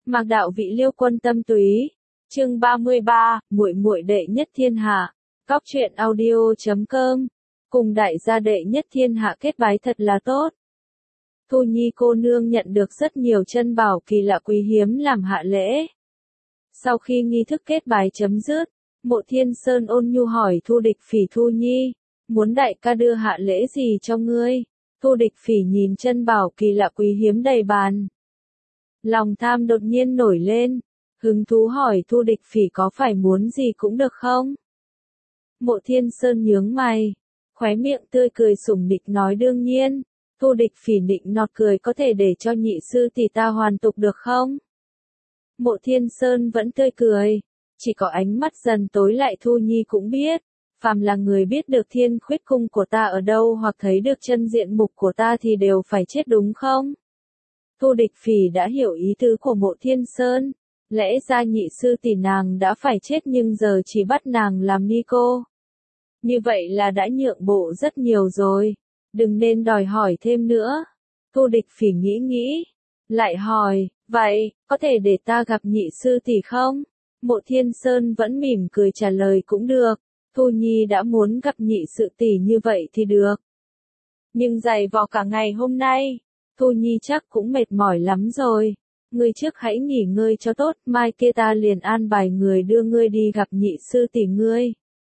Mạc đạo vị Liêu quân tâm túy. Chương 33, muội muội đệ nhất thiên hạ. Góc truyện audio.com. Cùng đại gia đệ nhất thiên hạ kết bái thật là tốt. Thu Nhi cô nương nhận được rất nhiều chân bảo kỳ lạ quý hiếm làm hạ lễ. Sau khi nghi thức kết bái chấm dứt, Mộ Thiên Sơn ôn nhu hỏi Thu Địch Phỉ Thu Nhi, muốn đại ca đưa hạ lễ gì cho ngươi? Thu Địch Phỉ nhìn chân bảo kỳ lạ quý hiếm đầy bàn. Lòng tham đột nhiên nổi lên, hứng thú hỏi Thu Địch Phỉ có phải muốn gì cũng được không? Mộ Thiên Sơn nhướng mày, khóe miệng tươi cười sủng nịnh nói đương nhiên. Thu Địch Phỉ nịnh nọt cười có thể để cho nhị sư tỷ ta hoàn tục được không? Mộ Thiên Sơn vẫn tươi cười, chỉ có ánh mắt dần tối lại Thu Nhi cũng biết, phàm là người biết được thiên khuyết cung của ta ở đâu hoặc thấy được chân diện mục của ta thì đều phải chết đúng không? Thu Địch Phỉ đã hiểu ý tứ của Mộ Thiên Sơn, lẽ ra nhị sư tỷ nàng đã phải chết nhưng giờ chỉ bắt nàng làm ni cô. Như vậy là đã nhượng bộ rất nhiều rồi, đừng nên đòi hỏi thêm nữa. Thu Địch Phỉ nghĩ, lại hỏi, vậy, có thể để ta gặp nhị sư tỷ không? Mộ Thiên Sơn vẫn mỉm cười trả lời cũng được, Thu Nhi đã muốn gặp nhị sư tỷ như vậy thì được. Nhưng giày vò cả ngày hôm nay, Thu Nhi chắc cũng mệt mỏi lắm rồi. Ngươi trước hãy nghỉ ngơi cho tốt, mai kia ta liền an bài người đưa ngươi đi gặp nhị sư tỷ ngươi.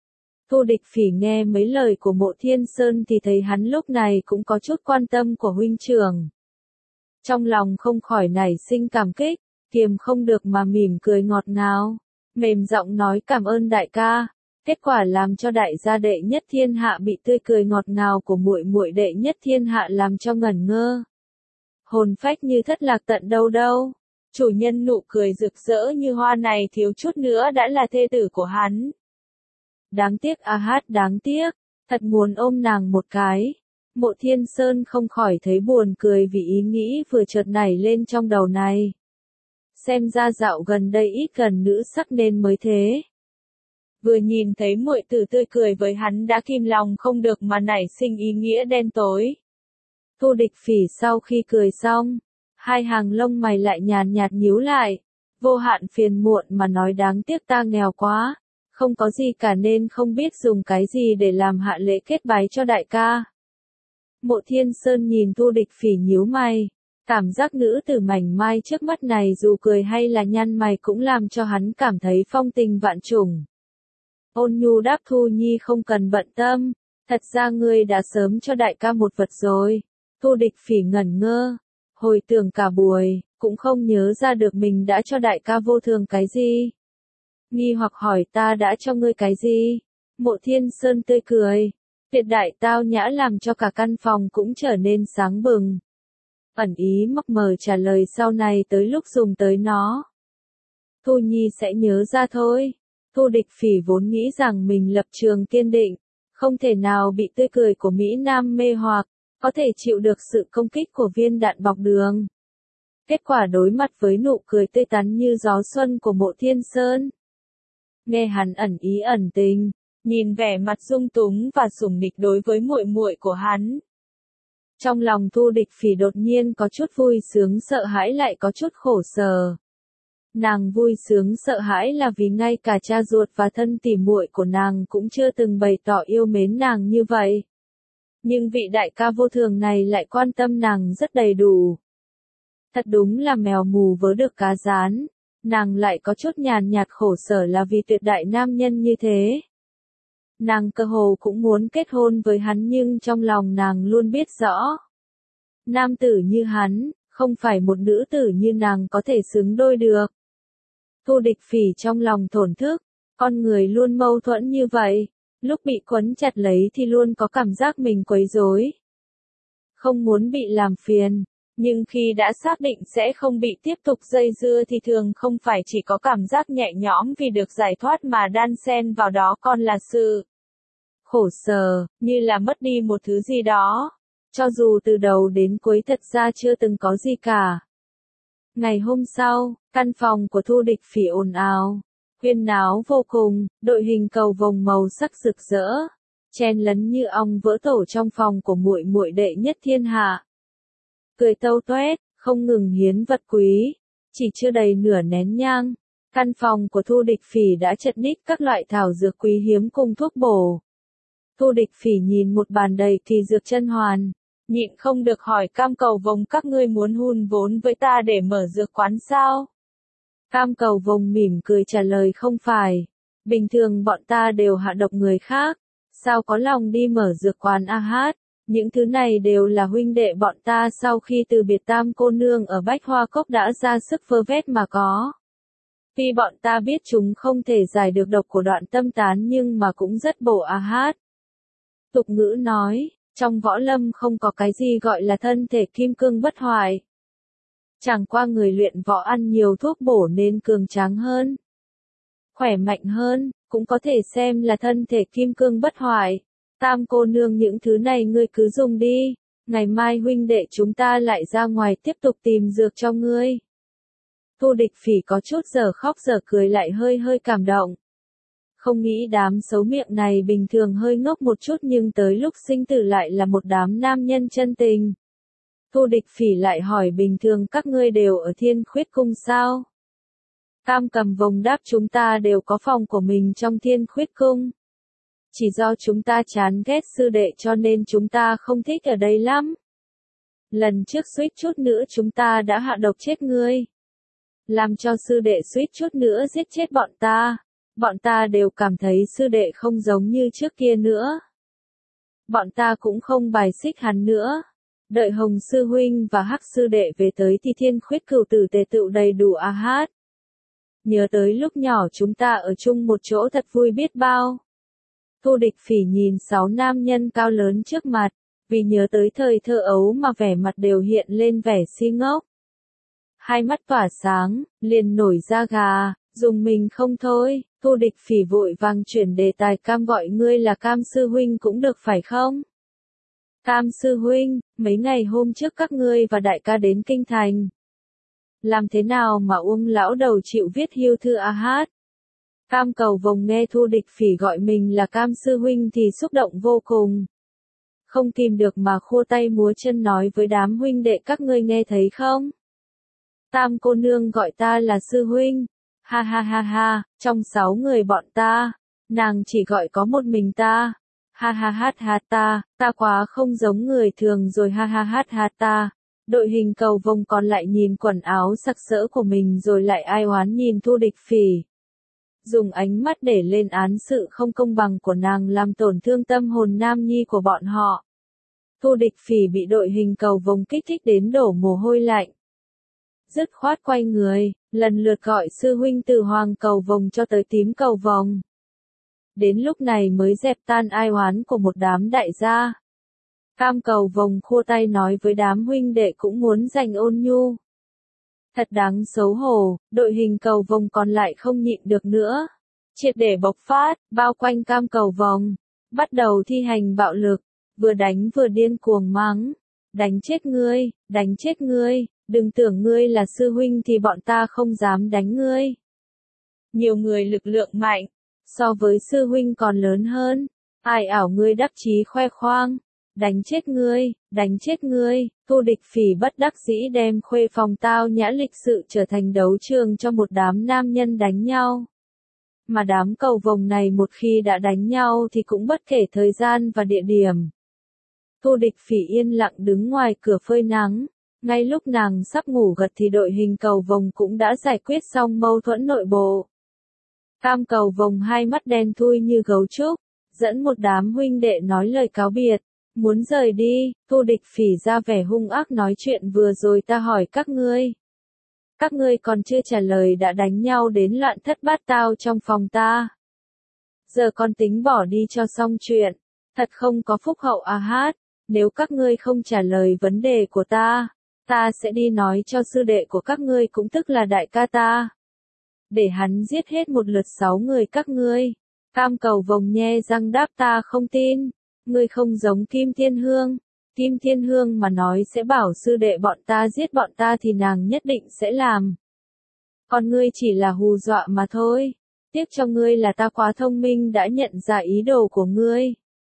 Thu Địch Phỉ nghe mấy lời của Mộ Thiên Sơn thì thấy hắn lúc này cũng có chút quan tâm của huynh trưởng. Trong lòng không khỏi nảy sinh cảm kích, kiềm không được mà mỉm cười ngọt ngào, mềm giọng nói cảm ơn đại ca. Kết quả làm cho đại gia đệ nhất thiên hạ bị tươi cười ngọt ngào của muội muội đệ nhất thiên hạ làm cho ngẩn ngơ. Hồn phách như thất lạc tận đâu. Chủ nhân nụ cười rực rỡ như hoa này thiếu chút nữa đã là thê tử của hắn. Đáng tiếc đáng tiếc, thật muốn ôm nàng một cái. Mộ Thiên Sơn không khỏi thấy buồn cười vì ý nghĩ vừa chợt nảy lên trong đầu này. Xem ra dạo gần đây ít gần nữ sắc nên mới thế. Vừa nhìn thấy muội tử tươi cười với hắn đã kìm lòng không được mà nảy sinh ý nghĩa đen tối. Thu Địch Phỉ sau khi cười xong, hai hàng lông mày lại nhàn nhạt nhíu lại, vô hạn phiền muộn mà nói đáng tiếc ta nghèo quá, không có gì cả nên không biết dùng cái gì để làm hạ lễ kết bái cho đại ca. Mộ Thiên Sơn nhìn Thu Địch Phỉ nhíu mày, cảm giác nữ tử mảnh mai trước mắt này dù cười hay là nhăn mày cũng làm cho hắn cảm thấy phong tình vạn trùng. Ôn nhu đáp Thu Nhi không cần bận tâm, thật ra ngươi đã sớm cho đại ca một vật rồi. Thu Địch Phỉ ngẩn ngơ, hồi tưởng cả buổi, cũng không nhớ ra được mình đã cho đại ca vô thường cái gì. Nghi hoặc hỏi ta đã cho ngươi cái gì? Mộ Thiên Sơn tươi cười, tuyệt đại tao nhã làm cho cả căn phòng cũng trở nên sáng bừng. Ẩn ý mập mờ trả lời sau này tới lúc dùng tới nó. Thu Nhi sẽ nhớ ra thôi. Thu Địch Phỉ vốn nghĩ rằng mình lập trường kiên định, không thể nào bị tươi cười của Mỹ Nam mê hoặc, có thể chịu được sự công kích của viên đạn bọc đường. Kết quả đối mặt với nụ cười tươi tắn như gió xuân của Mộ Thiên Sơn. Nghe hắn ẩn ý ẩn tình, nhìn vẻ mặt dung túng và sủng nịch đối với muội muội của hắn. Trong lòng Thu Địch Phỉ đột nhiên có chút vui sướng sợ hãi lại có chút khổ sở. Nàng vui sướng sợ hãi là vì ngay cả cha ruột và thân tỉ muội của nàng cũng chưa từng bày tỏ yêu mến nàng như vậy. Nhưng vị đại ca vô thường này lại quan tâm nàng rất đầy đủ. Thật đúng là mèo mù vớ được cá rán, nàng lại có chút nhàn nhạt khổ sở là vì tuyệt đại nam nhân như thế. Nàng cơ hồ cũng muốn kết hôn với hắn nhưng trong lòng nàng luôn biết rõ. Nam tử như hắn, không phải một nữ tử như nàng có thể xứng đôi được. Thu Địch Phỉ trong lòng thổn thức, con người luôn mâu thuẫn như vậy, lúc bị quấn chặt lấy thì luôn có cảm giác mình quấy rối. Không muốn bị làm phiền, nhưng khi đã xác định sẽ không bị tiếp tục dây dưa thì thường không phải chỉ có cảm giác nhẹ nhõm vì được giải thoát mà đan xen vào đó còn là sự khổ sở, như là mất đi một thứ gì đó, cho dù từ đầu đến cuối thật ra chưa từng có gì cả. Ngày hôm sau, căn phòng của Thu Địch Phỉ ồn ào, huyên náo vô cùng, đội hình cầu vồng màu sắc rực rỡ, chen lấn như ong vỡ tổ trong phòng của muội muội đệ nhất thiên hạ. Cười tâu toét, không ngừng hiến vật quý, Chỉ chưa đầy nửa nén nhang, căn phòng của Thu Địch Phỉ đã chật ních các loại thảo dược quý hiếm cùng thuốc bổ. Thu Địch Phỉ nhìn một bàn đầy kỳ dược chân hoàn, nhịn không được hỏi Cam Cầu Vồng, các ngươi muốn hùn vốn với ta để mở dược quán sao? Cam Cầu Vồng mỉm cười trả lời, không phải. Bình thường bọn ta đều hạ độc người khác, sao có lòng đi mở dược quán a hát? Những thứ này đều là huynh đệ bọn ta sau khi từ biệt Tam cô nương ở Bách Hoa Cốc đã ra sức vơ vét mà có. Tuy bọn ta biết chúng không thể giải được độc của Đoạn Tâm Tán nhưng mà cũng rất bổ a hát. Tục ngữ nói, trong võ lâm không có cái gì gọi là thân thể kim cương bất hoại. Chẳng qua người luyện võ ăn nhiều thuốc bổ nên cường tráng hơn, khỏe mạnh hơn, cũng có thể xem là thân thể kim cương bất hoại. Tam cô nương, những thứ này ngươi cứ dùng đi, ngày mai huynh đệ chúng ta lại ra ngoài tiếp tục tìm dược cho ngươi. Thu Địch Phỉ có chút giờ khóc giờ cười, lại hơi hơi cảm động. Không nghĩ đám xấu miệng này bình thường hơi ngốc một chút nhưng tới lúc sinh tử lại là một đám nam nhân chân tình. Thu Địch Phỉ lại hỏi, bình thường các ngươi đều ở Thiên Khuyết Cung sao? Cam Cầm Vồng đáp, chúng ta đều có phòng của mình trong Thiên Khuyết Cung. Chỉ do chúng ta chán ghét sư đệ cho nên chúng ta không thích ở đây lắm. Lần trước suýt chút nữa chúng ta đã hạ độc chết ngươi, làm cho sư đệ suýt chút nữa giết chết bọn ta. Bọn ta đều cảm thấy sư đệ không giống như trước kia nữa. Bọn ta cũng không bài xích hắn nữa. Đợi Hồng sư huynh và Hắc sư đệ về tới thì Thiên Khuyết Cửu tử tề tựu đầy đủ a hát. Nhớ tới lúc nhỏ chúng ta ở chung một chỗ thật vui biết bao. Thu Địch Phỉ nhìn 6 nam nhân cao lớn trước mặt, vì nhớ tới thời thơ ấu mà vẻ mặt đều hiện lên vẻ si ngốc. Hai mắt tỏa sáng, liền nổi da gà, dùng mình không thôi. Thu Địch Phỉ vội vàng chuyển đề tài, Cam gọi ngươi là Cam sư huynh cũng được phải không? Cam sư huynh, mấy ngày hôm trước các ngươi và đại ca đến kinh thành. Làm thế nào mà Uông lão đầu chịu viết hiêu thư a hát? Cam Cầu Vồng nghe Thu Địch Phỉ gọi mình là Cam sư huynh thì xúc động vô cùng. Không kìm được mà khua tay múa chân nói với đám huynh đệ, các ngươi nghe thấy không? Tam cô nương gọi ta là sư huynh. Ha ha ha ha, trong 6 người bọn ta, nàng chỉ gọi có một mình ta. Ha ha ha ha, ta quá không giống người thường rồi, ha ha ha ha ta. Đội hình Cầu Vồng còn lại nhìn quần áo sặc sỡ của mình rồi lại ai oán nhìn Thu Địch Phỉ. Dùng ánh mắt để lên án sự không công bằng của nàng làm tổn thương tâm hồn nam nhi của bọn họ. Thu Địch Phỉ bị đội hình Cầu Vồng kích thích đến đổ mồ hôi lạnh. Dứt khoát quay người, lần lượt gọi sư huynh từ Hoàng Cầu Vồng cho tới Tím Cầu Vồng. Đến lúc này mới dẹp tan ai oán của một đám đại gia. Cam Cầu Vồng khua tay nói với đám huynh đệ cũng muốn giành ôn nhu. Thật đáng xấu hổ, đội hình Cầu Vồng còn lại không nhịn được nữa. Triệt để bộc phát, bao quanh Cam Cầu Vồng. Bắt đầu thi hành bạo lực, vừa đánh vừa điên cuồng mắng. Đánh chết ngươi, đánh chết ngươi, đừng tưởng ngươi là sư huynh thì bọn ta không dám đánh ngươi. Nhiều người lực lượng mạnh, so với sư huynh còn lớn hơn. Ai ảo ngươi đắc chí khoe khoang. Đánh chết ngươi, đánh chết ngươi. Thu Địch Phỉ bất đắc dĩ đem khuê phòng tao nhã lịch sự trở thành đấu trường cho một đám nam nhân đánh nhau. Mà đám Cầu Vồng này một khi đã đánh nhau thì cũng bất kể thời gian và địa điểm. Thu Địch Phỉ yên lặng đứng ngoài cửa phơi nắng. Ngay lúc nàng sắp ngủ gật thì đội hình Cầu Vồng cũng đã giải quyết xong mâu thuẫn nội bộ. Cam Cầu Vồng hai mắt đen thui như gấu trúc, dẫn một đám huynh đệ nói lời cáo biệt, muốn rời đi. Thu Địch Phỉ ra vẻ hung ác nói, chuyện vừa rồi ta hỏi các ngươi. Các ngươi còn chưa trả lời đã đánh nhau đến loạn thất bát tao trong phòng ta. Giờ con tính bỏ đi cho xong chuyện, thật không có phúc hậu a hát. Nếu các ngươi không trả lời vấn đề của ta sẽ đi nói cho sư đệ của các ngươi cũng tức là đại ca ta. Để hắn giết hết một lượt 6 người các ngươi. Cam Cầu Vồng nhe răng đáp, ta không tin. Ngươi không giống Kim Thiên Hương. Kim Thiên Hương mà nói sẽ bảo sư đệ bọn ta giết bọn ta thì nàng nhất định sẽ làm. Còn ngươi chỉ là hù dọa mà thôi. Tiếc cho ngươi là ta quá thông minh đã nhận ra ý đồ của ngươi.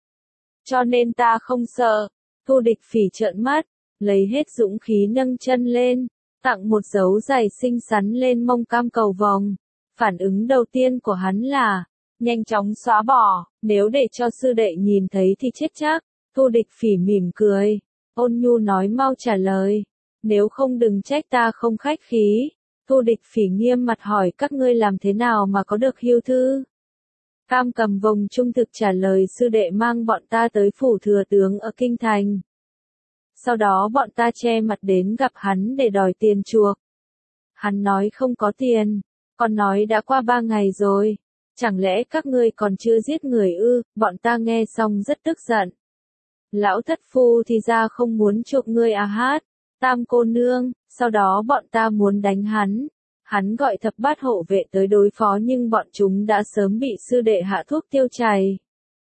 Cho nên ta không sợ. Thu Địch Phỉ trợn mắt, lấy hết dũng khí nâng chân lên. tặng một dấu giày xinh xắn lên mông Cam Cầu Vồng. Phản ứng đầu tiên của hắn là, nhanh chóng xóa bỏ, nếu để cho sư đệ nhìn thấy thì chết chắc. Thu Địch Phỉ mỉm cười, ôn nhu nói mau trả lời, nếu không đừng trách ta không khách khí. Thu Địch Phỉ nghiêm mặt hỏi các ngươi làm thế nào mà có được hưu thư. Cam Cầm Vồng trung thực trả lời sư đệ mang bọn ta tới phủ thừa tướng ở Kinh Thành. Sau đó bọn ta che mặt đến gặp hắn để đòi tiền chuộc. Hắn nói không có tiền, còn nói đã qua 3 ngày rồi. Chẳng lẽ các ngươi còn chưa giết người ư? Bọn ta nghe xong rất tức giận. Lão thất phu thì ra không muốn chuộc ngươi à hát, Tam cô nương, sau đó bọn ta muốn đánh hắn. Hắn gọi thập bát hộ vệ tới đối phó nhưng bọn chúng đã sớm bị sư đệ hạ thuốc tiêu chảy.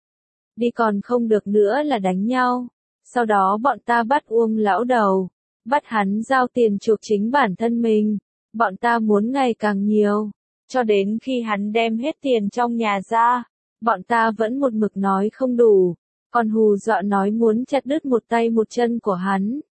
Đi còn không được nữa là đánh nhau. Sau đó bọn ta bắt Uông lão đầu, bắt hắn giao tiền chuộc chính bản thân mình. Bọn ta muốn ngày càng nhiều, cho đến khi hắn đem hết tiền trong nhà ra. Bọn ta vẫn một mực nói không đủ, còn hù dọa nói muốn chặt đứt một tay một chân của hắn.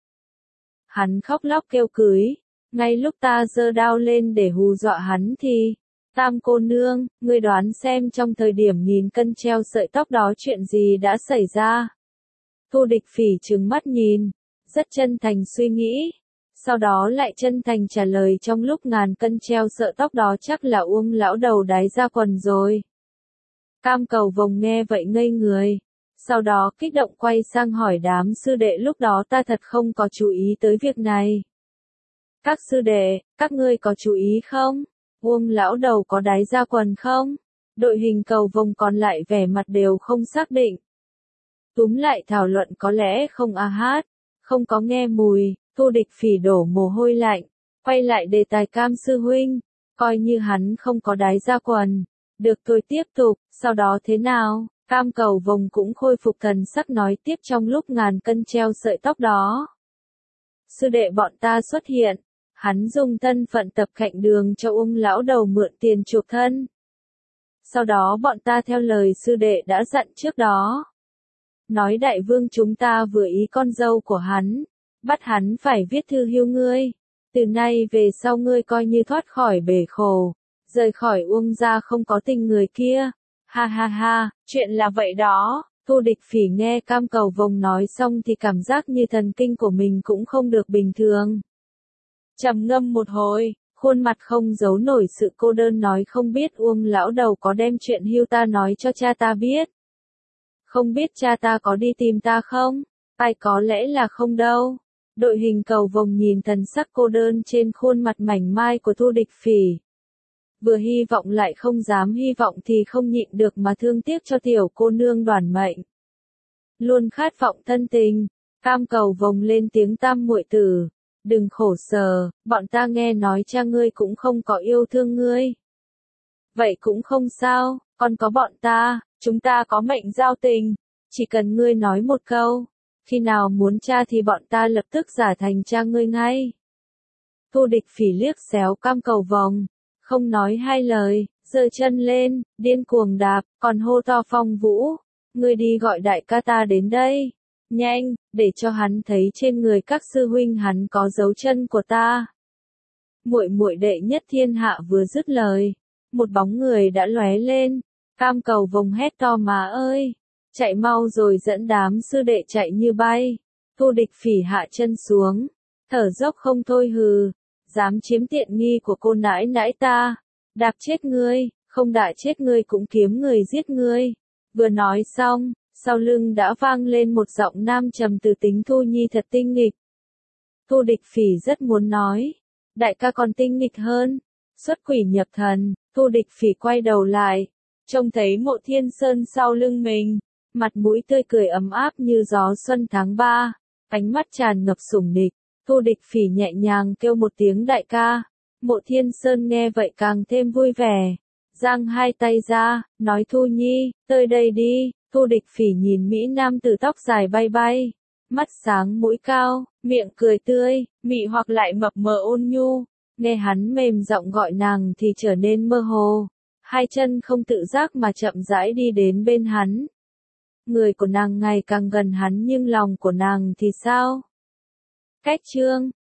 Hắn khóc lóc kêu cưới. Ngay lúc ta giơ đao lên để hù dọa hắn thì, Tam cô nương, ngươi đoán xem trong thời điểm 1000 cân treo sợi tóc đó chuyện gì đã xảy ra. Thu Địch Phỉ trừng mắt nhìn, rất chân thành suy nghĩ, sau đó lại chân thành trả lời trong lúc 1000 cân treo sợi tóc đó chắc là Uông lão đầu đái ra quần rồi. Cam Cầu Vồng nghe vậy ngây người, sau đó kích động quay sang hỏi đám sư đệ lúc đó ta thật không có chú ý tới việc này. Các sư đệ, các ngươi có chú ý không? Uông lão đầu có đái ra quần không? Đội hình Cầu Vồng còn lại vẻ mặt đều không xác định. Túm lại thảo luận có lẽ không a hát, không có nghe mùi. Thu Địch Phỉ đổ mồ hôi lạnh, quay lại đề tài Cam sư huynh, coi như hắn không có đái ra quần. Được tôi tiếp tục, sau đó thế nào? Cam Cầu Vồng cũng khôi phục thần sắc nói tiếp trong lúc 1000 cân treo sợi tóc đó. Sư đệ bọn ta xuất hiện, hắn dùng thân phận tập cạnh đường cho Uông lão đầu mượn tiền chuộc thân. Sau đó bọn ta theo lời sư đệ đã dặn trước đó. Nói đại vương chúng ta vừa ý con dâu của hắn, bắt hắn phải viết thư hiêu ngươi. Từ nay về sau ngươi coi như thoát khỏi bể khổ, rời khỏi Uông gia không có tình người kia. Ha ha ha, chuyện là vậy đó. Thu Địch Phỉ nghe Cam Cầu Vồng nói xong thì cảm giác như thần kinh của mình cũng không được bình thường. Trầm ngâm một hồi, khuôn mặt không giấu nổi sự cô đơn nói không biết Uông lão đầu có đem chuyện hưu ta nói cho cha ta biết. Không biết cha ta có đi tìm ta không? Ai có lẽ là không đâu. Đội hình Cầu Vồng nhìn thần sắc cô đơn trên khuôn mặt mảnh mai của Thu Địch Phỉ. Vừa hy vọng lại không dám hy vọng thì không nhịn được mà thương tiếc cho tiểu cô nương Đoàn Mệnh. Luôn khát vọng thân tình, Cam Cầu Vồng lên tiếng Tam muội tử, đừng khổ sở, bọn ta nghe nói cha ngươi cũng không có yêu thương ngươi. Vậy cũng không sao, còn có bọn ta, chúng ta có mệnh giao tình, chỉ cần ngươi nói một câu, khi nào muốn cha thì bọn ta lập tức giả thành cha ngươi ngay. Thu Địch Phỉ liếc xéo Cam Cầu Vồng, không nói hai lời, giơ chân lên, điên cuồng đạp, còn hô to Phong Vũ, ngươi đi gọi đại ca ta đến đây, nhanh, để cho hắn thấy trên người các sư huynh hắn có dấu chân của ta. Muội muội đệ nhất thiên hạ vừa dứt lời, một bóng người đã lóe lên, Cam Cầu Vồng hét to má ơi, chạy mau rồi dẫn đám sư đệ chạy như bay. Thu Địch Phỉ hạ chân xuống, thở dốc không thôi hừ, dám chiếm tiện nghi của cô nãi nãi ta, đạp chết ngươi, không đả chết ngươi cũng kiếm người giết ngươi. Vừa nói xong, sau lưng đã vang lên một giọng nam trầm từ tính Thu Nhi thật tinh nghịch. Thu Địch Phỉ rất muốn nói, đại ca còn tinh nghịch hơn, xuất quỷ nhập thần. Thu Địch Phỉ quay đầu lại, trông thấy Mộ Thiên Sơn sau lưng mình, mặt mũi tươi cười ấm áp như gió xuân tháng 3, ánh mắt tràn ngập sủng nịch. Thu Địch Phỉ nhẹ nhàng kêu một tiếng đại ca. Mộ Thiên Sơn nghe vậy càng thêm vui vẻ, giang hai tay ra, nói Thu Nhi, tới đây đi. Thu Địch Phỉ nhìn mỹ nam tử tóc dài bay bay, mắt sáng mũi cao, miệng cười tươi, mị hoặc lại mập mờ ôn nhu. Nghe hắn mềm giọng gọi nàng thì trở nên mơ hồ, hai chân không tự giác mà chậm rãi đi đến bên hắn. Người của nàng ngày càng gần hắn nhưng lòng của nàng thì sao? Cách chương